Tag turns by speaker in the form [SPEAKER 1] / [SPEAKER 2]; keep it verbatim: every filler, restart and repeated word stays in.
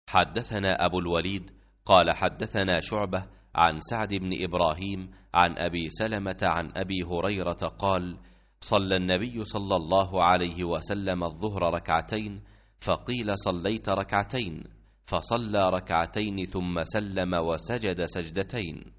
[SPEAKER 1] حدثنا أبو الوليد قال حدثنا شعبة عن سعد بن إبراهيم عن أبي سلمة عن أبي هريرة قال صلى النبي صلى الله عليه وسلم الظهر ركعتين، فقيل صليت ركعتين، فصلى ركعتين ثم سلم وسجد سجدتين.